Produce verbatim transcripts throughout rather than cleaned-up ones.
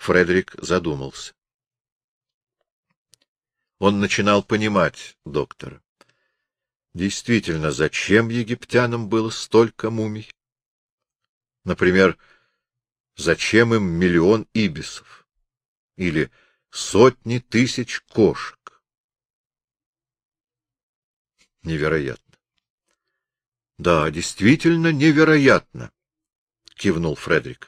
Фредерик задумался. Он начинал понимать доктора. Действительно, зачем египтянам было столько мумий? Например, зачем им миллион ибисов? Или сотни тысяч кошек? Невероятно. — Да, действительно невероятно, — кивнул Фредерик.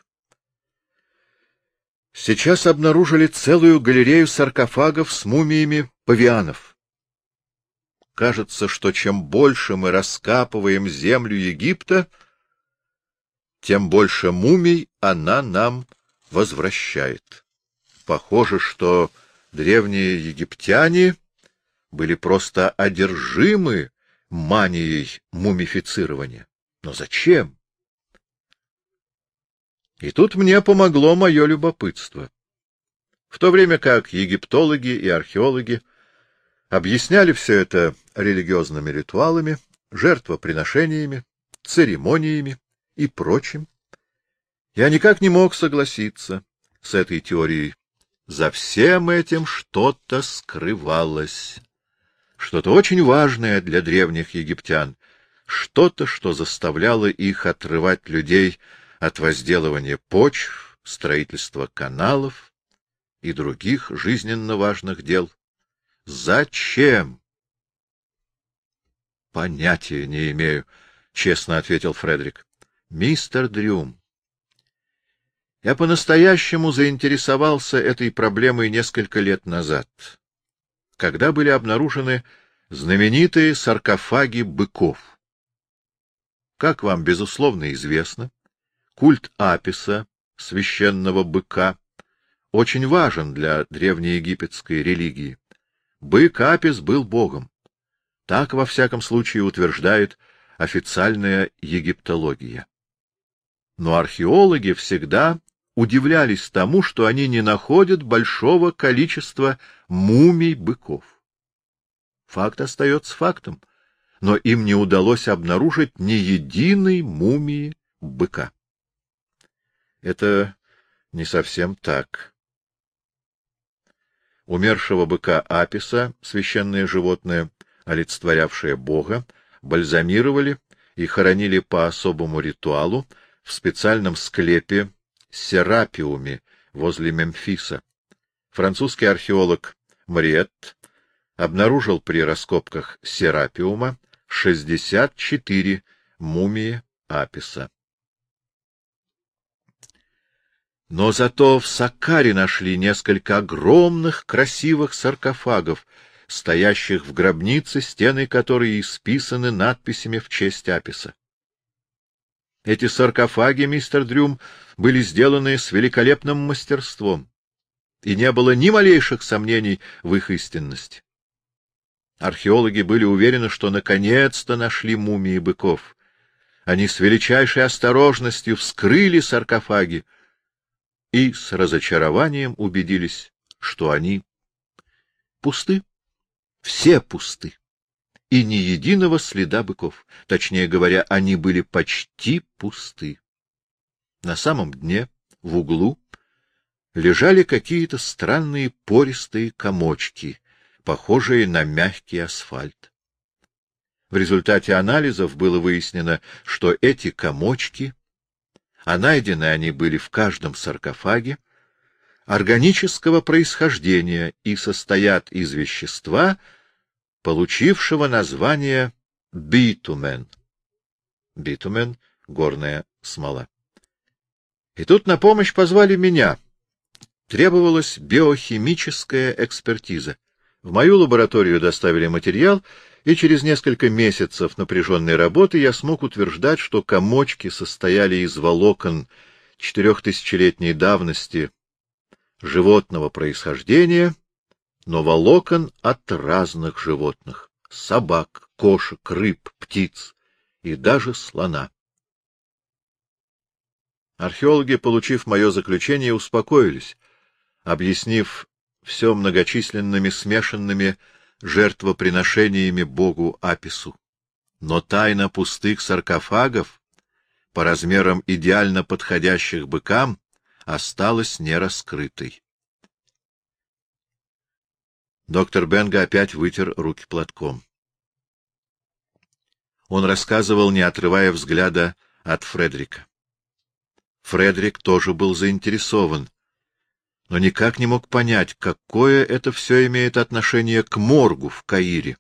Сейчас обнаружили целую галерею саркофагов с мумиями павианов. Кажется, что чем больше мы раскапываем землю Египта, тем больше мумий она нам возвращает. Похоже, что древние египтяне были просто одержимы манией мумифицирования. Но зачем? И тут мне помогло мое любопытство. В то время как египтологи и археологи объясняли все это религиозными ритуалами, жертвоприношениями, церемониями и прочим, я никак не мог согласиться с этой теорией. За всем этим что-то скрывалось, что-то очень важное для древних египтян, что-то, что заставляло их отрывать людей от возделывания почв, строительства каналов и других жизненно важных дел. Зачем? — Понятия не имею, — честно ответил Фредерик. — Мистер Дрюм, я по-настоящему заинтересовался этой проблемой несколько лет назад, когда были обнаружены знаменитые саркофаги быков. Как вам, безусловно, известно, культ Аписа, священного быка, очень важен для древнеегипетской религии. Бык Апис был богом. Так, во всяком случае, утверждает официальная египтология. Но археологи всегда удивлялись тому, что они не находят большого количества мумий быков. Факт остается фактом, но им не удалось обнаружить ни единой мумии быка. Это не совсем так. Умершего быка Аписа, священное животное, олицетворявшее Бога, бальзамировали и хоронили по особому ритуалу в специальном склепе Серапиуме возле Мемфиса. Французский археолог Мариетт обнаружил при раскопках Серапиума шестьдесят четыре мумии Аписа. Но зато в Саккаре нашли несколько огромных красивых саркофагов, стоящих в гробнице, стены которой исписаны надписями в честь Аписа. Эти саркофаги, мистер Дрюм, были сделаны с великолепным мастерством, и не было ни малейших сомнений в их истинности. Археологи были уверены, что наконец-то нашли мумии быков. Они с величайшей осторожностью вскрыли саркофаги и с разочарованием убедились, что они пусты, все пусты, и ни единого следа быков. Точнее говоря, они были почти пусты. На самом дне, в углу, лежали какие-то странные пористые комочки, похожие на мягкий асфальт. В результате анализов было выяснено, что эти комочки, а найдены они были в каждом саркофаге, органического происхождения и состоят из вещества, получившего название битумен. Битумен — горная смола. И тут на помощь позвали меня. Требовалась биохимическая экспертиза. В мою лабораторию доставили материал, и через несколько месяцев напряженной работы я смог утверждать, что комочки состояли из волокон четырехтысячелетней давности животного происхождения, но волокон от разных животных — собак, кошек, рыб, птиц и даже слона. Археологи, получив мое заключение, успокоились, объяснив все многочисленными смешанными жертвоприношениями богу Апису. Но тайна пустых саркофагов, по размерам идеально подходящих быкам, осталась нераскрытой. Доктор Бенга опять вытер руки платком. Он рассказывал, не отрывая взгляда от Фредерика. Фредерик тоже был заинтересован, но никак не мог понять, какое это все имеет отношение к моргу в Каире.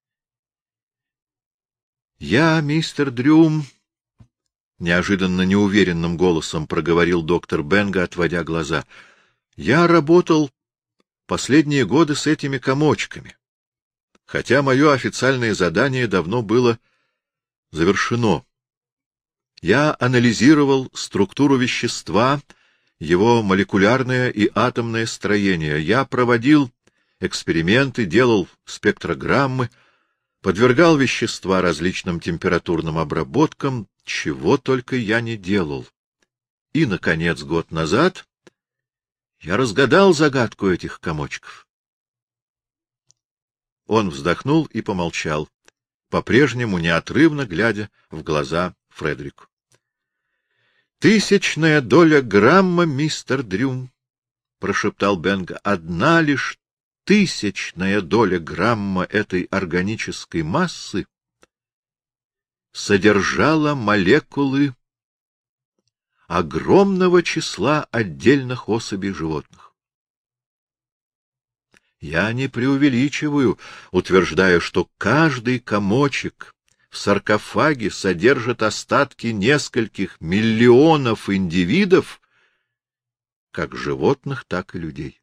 — Я, мистер Дрюм, — неожиданно неуверенным голосом проговорил доктор Бенга, отводя глаза, — я работал последние годы с этими комочками, хотя мое официальное задание давно было завершено. Я анализировал структуру вещества, его молекулярное и атомное строение. Я проводил эксперименты, делал спектрограммы, подвергал вещества различным температурным обработкам, чего только я не делал. И, наконец, год назад я разгадал загадку этих комочков. Он вздохнул и помолчал, по-прежнему неотрывно глядя в глаза Фредерику. — Тысячная доля грамма, мистер Дрюм, — прошептал Бенга, — одна лишь тысячная доля грамма этой органической массы содержала молекулы огромного числа отдельных особей животных. Я не преувеличиваю, утверждая, что каждый комочек в саркофаге содержит остатки нескольких миллионов индивидов, как животных, так и людей.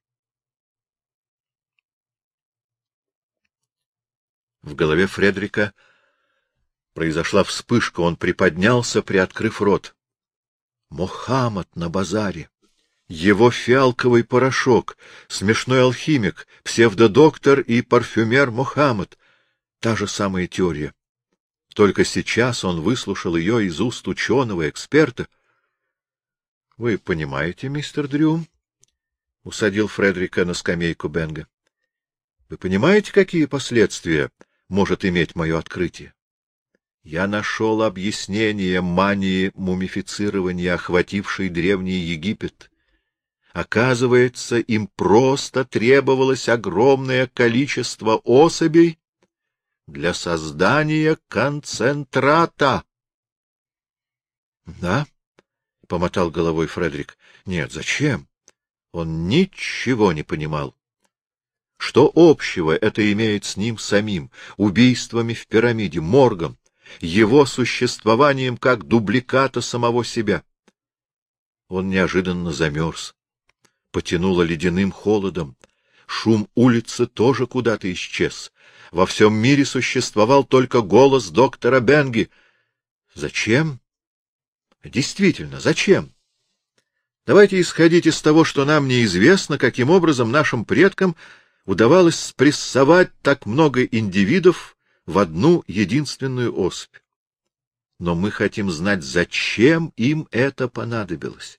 В голове Фредерика произошла вспышка, он приподнялся, приоткрыв рот. Мохаммад на базаре, его фиалковый порошок, смешной алхимик, псевдодоктор и парфюмер Мохаммад — та же самая теория. Только сейчас он выслушал ее из уст ученого-эксперта. — Вы понимаете, мистер Дрюм? — усадил Фредерика на скамейку Бенга. — Вы понимаете, какие последствия может иметь мое открытие? Я нашел объяснение мании мумифицирования, охватившей Древний Египет. Оказывается, им просто требовалось огромное количество особей для создания концентрата. — Да? — помотал головой Фредерик. — Нет, зачем? Он ничего не понимал. Что общего это имеет с ним самим, убийствами в пирамиде, моргом, его существованием как дубликата самого себя? Он неожиданно замерз. Потянуло ледяным холодом. Шум улицы тоже куда-то исчез. Во всем мире существовал только голос доктора Бенги. Зачем? Действительно, зачем? Давайте исходить из того, что нам неизвестно, каким образом нашим предкам удавалось спрессовать так много индивидов в одну единственную особь. Но мы хотим знать, зачем им это понадобилось.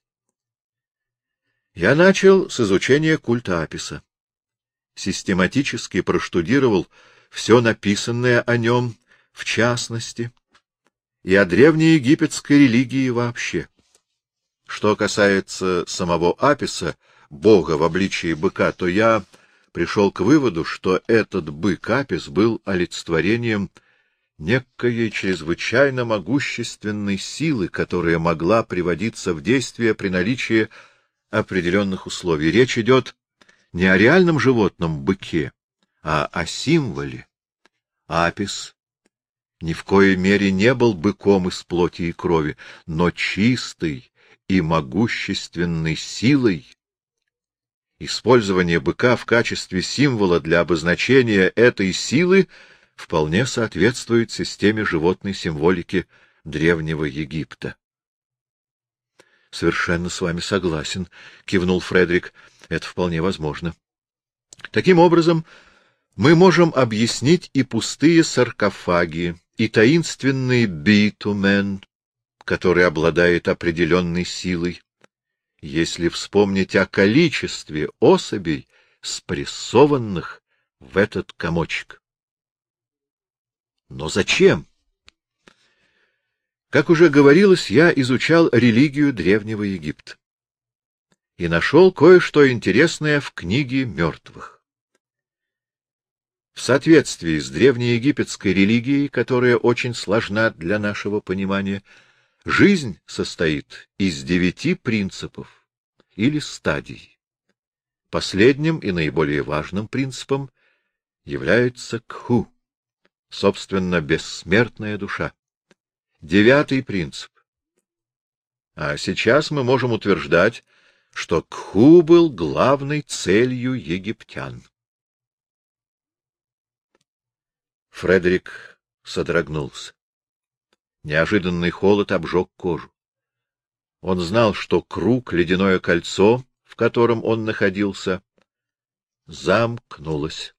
Я начал с изучения культа Аписа. Систематически проштудировал все написанное о нем в частности и о древнеегипетской религии вообще. Что касается самого Аписа, бога в обличии быка, то я пришел к выводу, что этот бык Апис был олицетворением некой чрезвычайно могущественной силы, которая могла приводиться в действие при наличии определенных условий. Речь идет не о реальном животном быке, а о символе. Апис ни в коей мере не был быком из плоти и крови, но чистой и могущественной силой. Использование быка в качестве символа для обозначения этой силы вполне соответствует системе животной символики Древнего Египта. — Совершенно с вами согласен, — кивнул Фредерик. — Это вполне возможно. Таким образом, мы можем объяснить и пустые саркофаги, и таинственный битумен, который обладает определенной силой, если вспомнить о количестве особей, спрессованных в этот комочек. Но зачем? Как уже говорилось, я изучал религию Древнего Египта. и нашел кое-что интересное в книге мертвых. В соответствии с древнеегипетской религией, которая очень сложна для нашего понимания, жизнь состоит из девяти принципов или стадий. Последним и наиболее важным принципом является кху, собственно, бессмертная душа. Девятый принцип. А сейчас мы можем утверждать, что кху был главной целью египтян. Фредерик содрогнулся. Неожиданный холод обжег кожу. Он знал, что круг, ледяное кольцо, в котором он находился, замкнулось.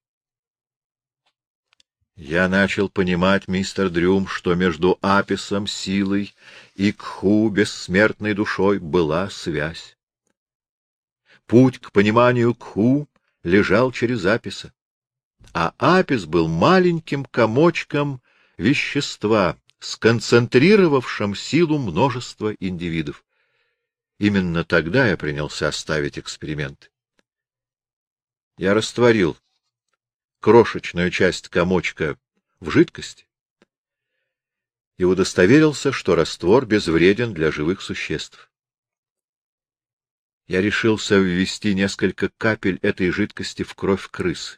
Я начал понимать, мистер Дрюм, что между Аписом, силой, и Кху, бессмертной душой, была связь. Путь к пониманию Кху лежал через Аписа, а Апис был маленьким комочком вещества, сконцентрировавшим силу множества индивидов. Именно тогда я принялся ставить эксперименты. Я растворил крошечную часть комочка в жидкости и удостоверился, что раствор безвреден для живых существ. Я решился ввести несколько капель этой жидкости в кровь крысы.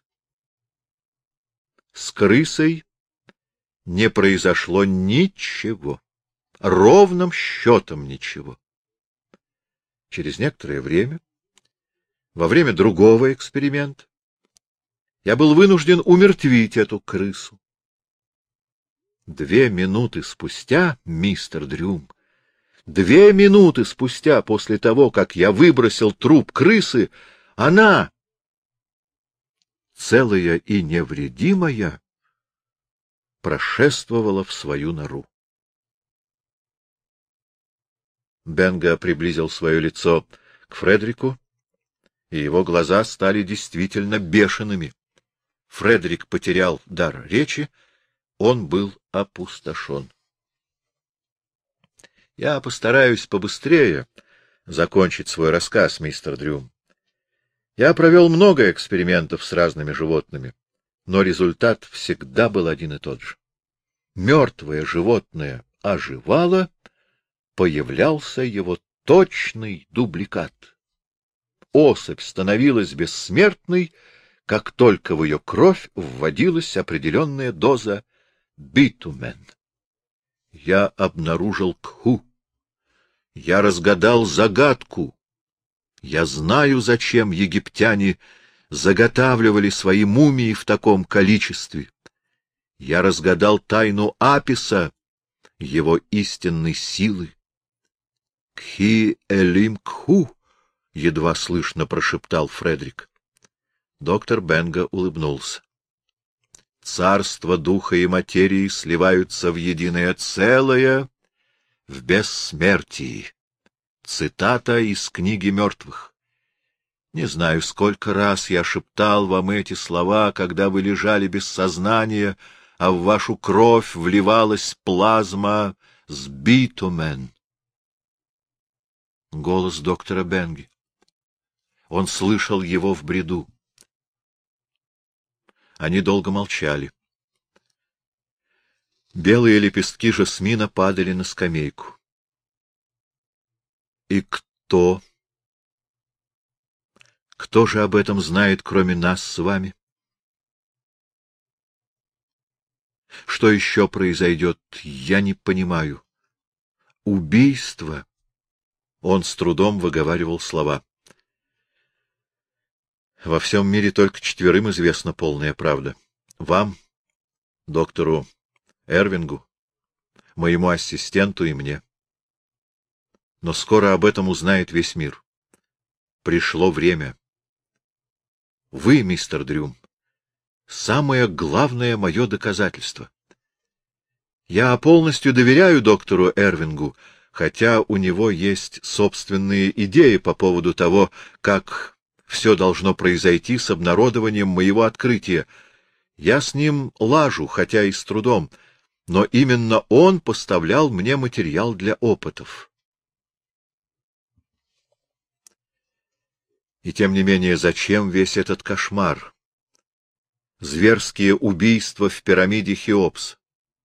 С крысой не произошло ничего, ровным счетом ничего. Через некоторое время, во время другого эксперимента, я был вынужден умертвить эту крысу. Две минуты спустя, мистер Дрюм, две минуты спустя после того, как я выбросил труп крысы, она, целая и невредимая, прошествовала в свою нору. Бенга приблизил свое лицо к Фредерику, и его глаза стали действительно бешеными. Фредерик потерял дар речи, он был опустошен. — Я постараюсь побыстрее закончить свой рассказ, мистер Дрюм. Я провел много экспериментов с разными животными, но результат всегда был один и тот же. Мертвое животное оживало, появлялся его точный дубликат. Особь становилась бессмертной, как только в ее кровь вводилась определенная доза битумен. Я обнаружил Кху. Я разгадал загадку. Я знаю, зачем египтяне заготавливали свои мумии в таком количестве. Я разгадал тайну Аписа, его истинной силы. Кхи элим Кху, — едва слышно прошептал Фредерик. Доктор Бенга улыбнулся. Царство духа и материи сливаются в единое целое, в бессмертии. Цитата из книги мертвых. Не знаю, сколько раз я шептал вам эти слова, когда вы лежали без сознания, а в вашу кровь вливалась плазма с битумен. Голос доктора Бенги. Он слышал его в бреду. Они долго молчали. Белые лепестки жасмина падали на скамейку. И кто? Кто же об этом знает, кроме нас с вами? Что еще произойдет, я не понимаю. Убийство. Он с трудом выговаривал слова. Во всем мире только четверым известна полная правда. Вам, доктору Эрвингу, моему ассистенту и мне. Но скоро об этом узнает весь мир. Пришло время. Вы, мистер Дрюм, самое главное мое доказательство. Я полностью доверяю доктору Эрвингу, хотя у него есть собственные идеи по поводу того, как все должно произойти с обнародованием моего открытия. Я с ним лажу, хотя и с трудом, но именно он поставлял мне материал для опытов. И тем не менее, зачем весь этот кошмар? Зверские убийства в пирамиде Хеопса.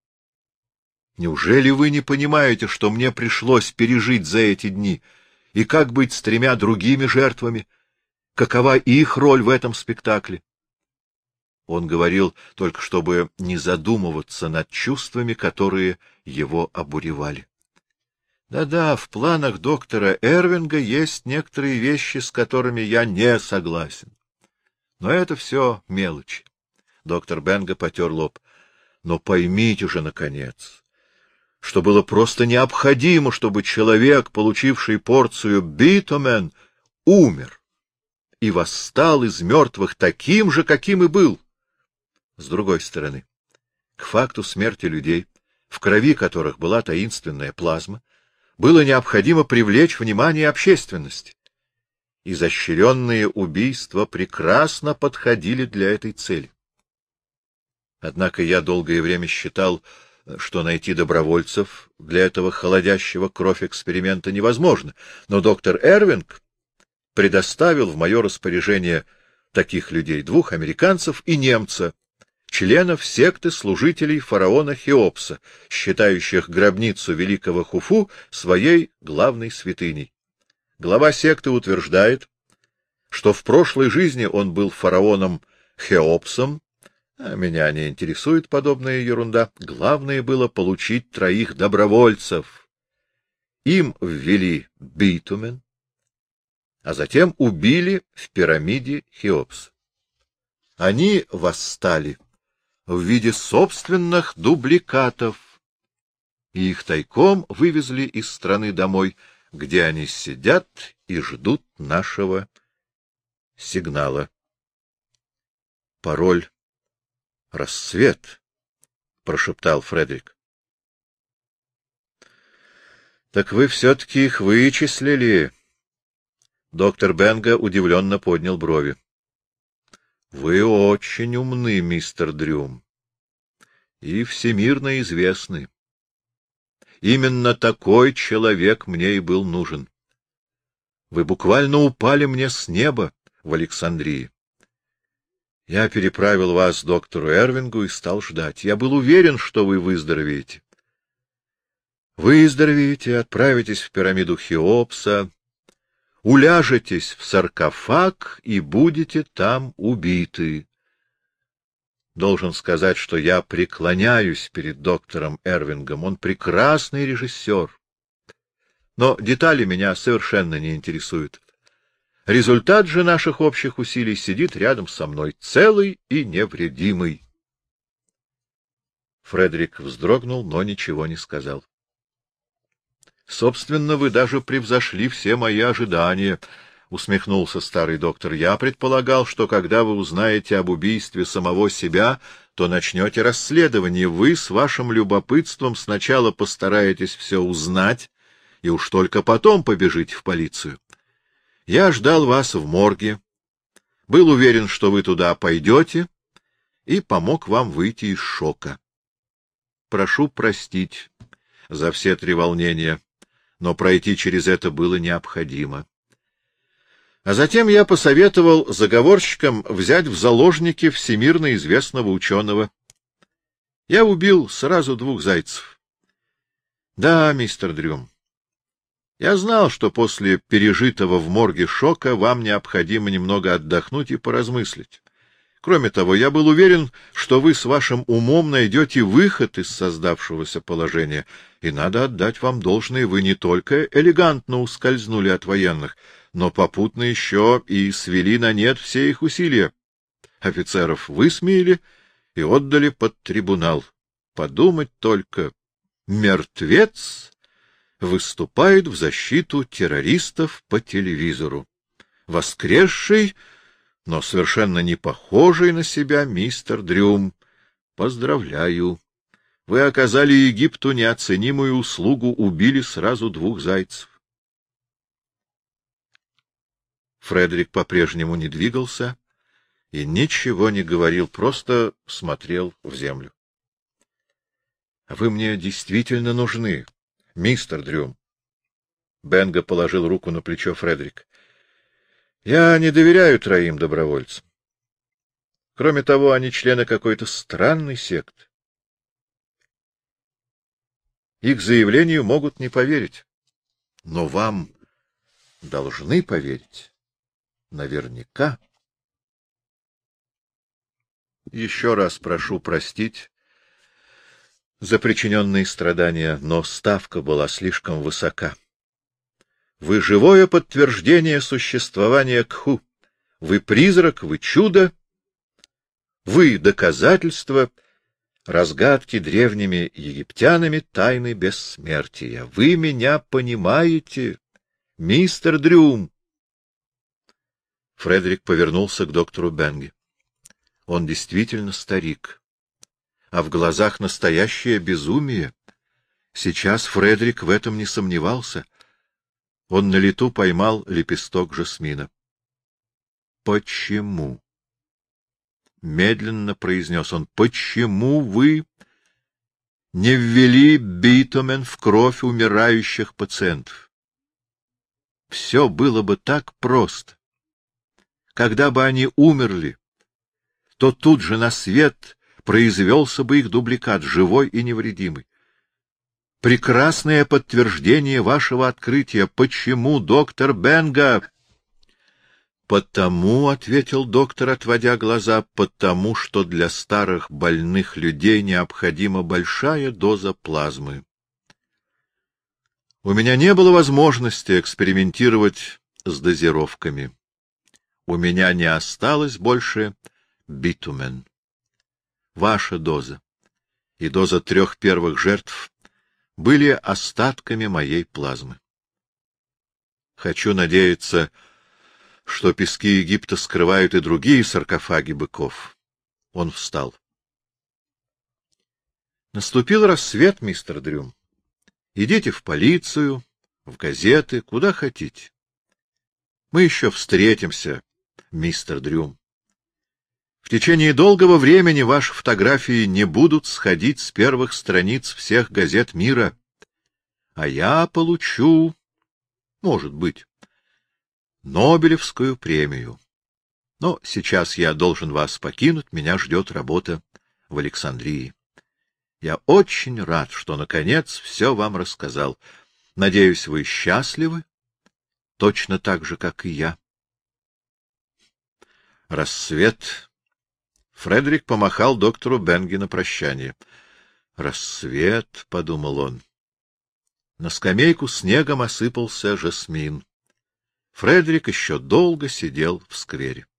Неужели вы не понимаете, что мне пришлось пережить за эти дни? И как быть с тремя другими жертвами? Какова их роль в этом спектакле? Он говорил только, чтобы не задумываться над чувствами, которые его обуревали. Да-да, в планах доктора Эрвинга есть некоторые вещи, с которыми я не согласен. Но это все мелочи. Доктор Бенга потер лоб. Но поймите же, наконец, что было просто необходимо, чтобы человек, получивший порцию битумен, умер и восстал из мертвых таким же, каким и был. С другой стороны, к факту смерти людей, в крови которых была таинственная плазма, было необходимо привлечь внимание общественности. Изощренные убийства прекрасно подходили для этой цели. Однако я долгое время считал, что найти добровольцев для этого холодящего кровь эксперимента невозможно, но доктор Эрвинг предоставил в мое распоряжение таких людей, двух американцев и немца, членов секты служителей фараона Хеопса, считающих гробницу великого Хуфу своей главной святыней. Глава секты утверждает, что в прошлой жизни он был фараоном Хеопсом, а меня не интересует подобная ерунда. Главное было получить троих добровольцев. Им ввели битумен, а затем убили в пирамиде Хеопса. Они восстали в виде собственных дубликатов, и их тайком вывезли из страны домой, где они сидят и ждут нашего сигнала. Пароль — рассвет, — прошептал Фредерик. — Так вы все-таки их вычислили. Доктор Бенга удивленно поднял брови. — Вы очень умны, мистер Дрюм, и всемирно известны. Именно такой человек мне и был нужен. Вы буквально упали мне с неба в Александрии. Я переправил вас доктору Эрвингу и стал ждать. Я был уверен, что вы выздоровеете. Выздоровеете, отправитесь в пирамиду Хеопса, уляжетесь в саркофаг и будете там убиты. Должен сказать, что я преклоняюсь перед доктором Эрвингом. Он прекрасный режиссер. Но детали меня совершенно не интересуют. Результат же наших общих усилий сидит рядом со мной, целый и невредимый. Фредерик вздрогнул, но ничего не сказал. — Собственно, вы даже превзошли все мои ожидания, — усмехнулся старый доктор. — Я предполагал, что когда вы узнаете об убийстве самого себя, то начнете расследование. Вы с вашим любопытством сначала постараетесь все узнать, и уж только потом побежите в полицию. Я ждал вас в морге, был уверен, что вы туда пойдете, и помог вам выйти из шока. Прошу простить за все три волнения, но пройти через это было необходимо. А затем я посоветовал заговорщикам взять в заложники всемирно известного ученого. Я убил сразу двух зайцев. Да, мистер Дрюм, я знал, что после пережитого в морге шока вам необходимо немного отдохнуть и поразмыслить. Кроме того, я был уверен, что вы с вашим умом найдете выход из создавшегося положения, и надо отдать вам должное, вы не только элегантно ускользнули от военных, но попутно еще и свели на нет все их усилия. Офицеров высмеяли и отдали под трибунал. Подумать только, мертвец выступает в защиту террористов по телевизору. Воскресший, но совершенно не похожий на себя мистер Дрюм. Поздравляю. Вы оказали Египту неоценимую услугу, убили сразу двух зайцев. Фредерик по-прежнему не двигался и ничего не говорил, просто смотрел в землю. — Вы мне действительно нужны, мистер Дрюм. Бенга положил руку на плечо Фредерика. Я не доверяю троим добровольцам. Кроме того, они члены какой-то странной секты. Их заявлению могут не поверить. Но вам должны поверить. Наверняка. Еще раз прошу простить за причиненные страдания, но ставка была слишком высока. Вы живое подтверждение существования Кху. Вы призрак, вы чудо. Вы доказательство разгадки древними египтянами тайны бессмертия. Вы меня понимаете, мистер Дрюм? Фредерик повернулся к доктору Бенге. Он действительно старик, а в глазах настоящее безумие. Сейчас Фредерик в этом не сомневался. Он на лету поймал лепесток жасмина. — Почему? — медленно произнес он. — Почему вы не ввели битумен в кровь умирающих пациентов? Все было бы так просто. Когда бы они умерли, то тут же на свет произвелся бы их дубликат, живой и невредимый. Прекрасное подтверждение вашего открытия. Почему, доктор Бенга? — Потому, — ответил доктор, отводя глаза, — потому что для старых больных людей необходима большая доза плазмы. У меня не было возможности экспериментировать с дозировками. У меня не осталось больше битумен. Ваша доза и доза трех первых жертв были остатками моей плазмы. Хочу надеяться, что пески Египта скрывают и другие саркофаги быков. Он встал. Наступил рассвет, мистер Дрюм. Идите в полицию, в газеты, куда хотите. Мы еще встретимся, мистер Дрюм. В течение долгого времени ваши фотографии не будут сходить с первых страниц всех газет мира, а я получу, может быть, Нобелевскую премию. Но сейчас я должен вас покинуть, меня ждет работа в Александрии. Я очень рад, что, наконец, все вам рассказал. Надеюсь, вы счастливы, точно так же, как и я. Рассвет. Фредерик помахал доктору Бенге на прощание. Рассвет, — подумал он. На скамейку снегом осыпался жасмин. Фредерик еще долго сидел в сквере.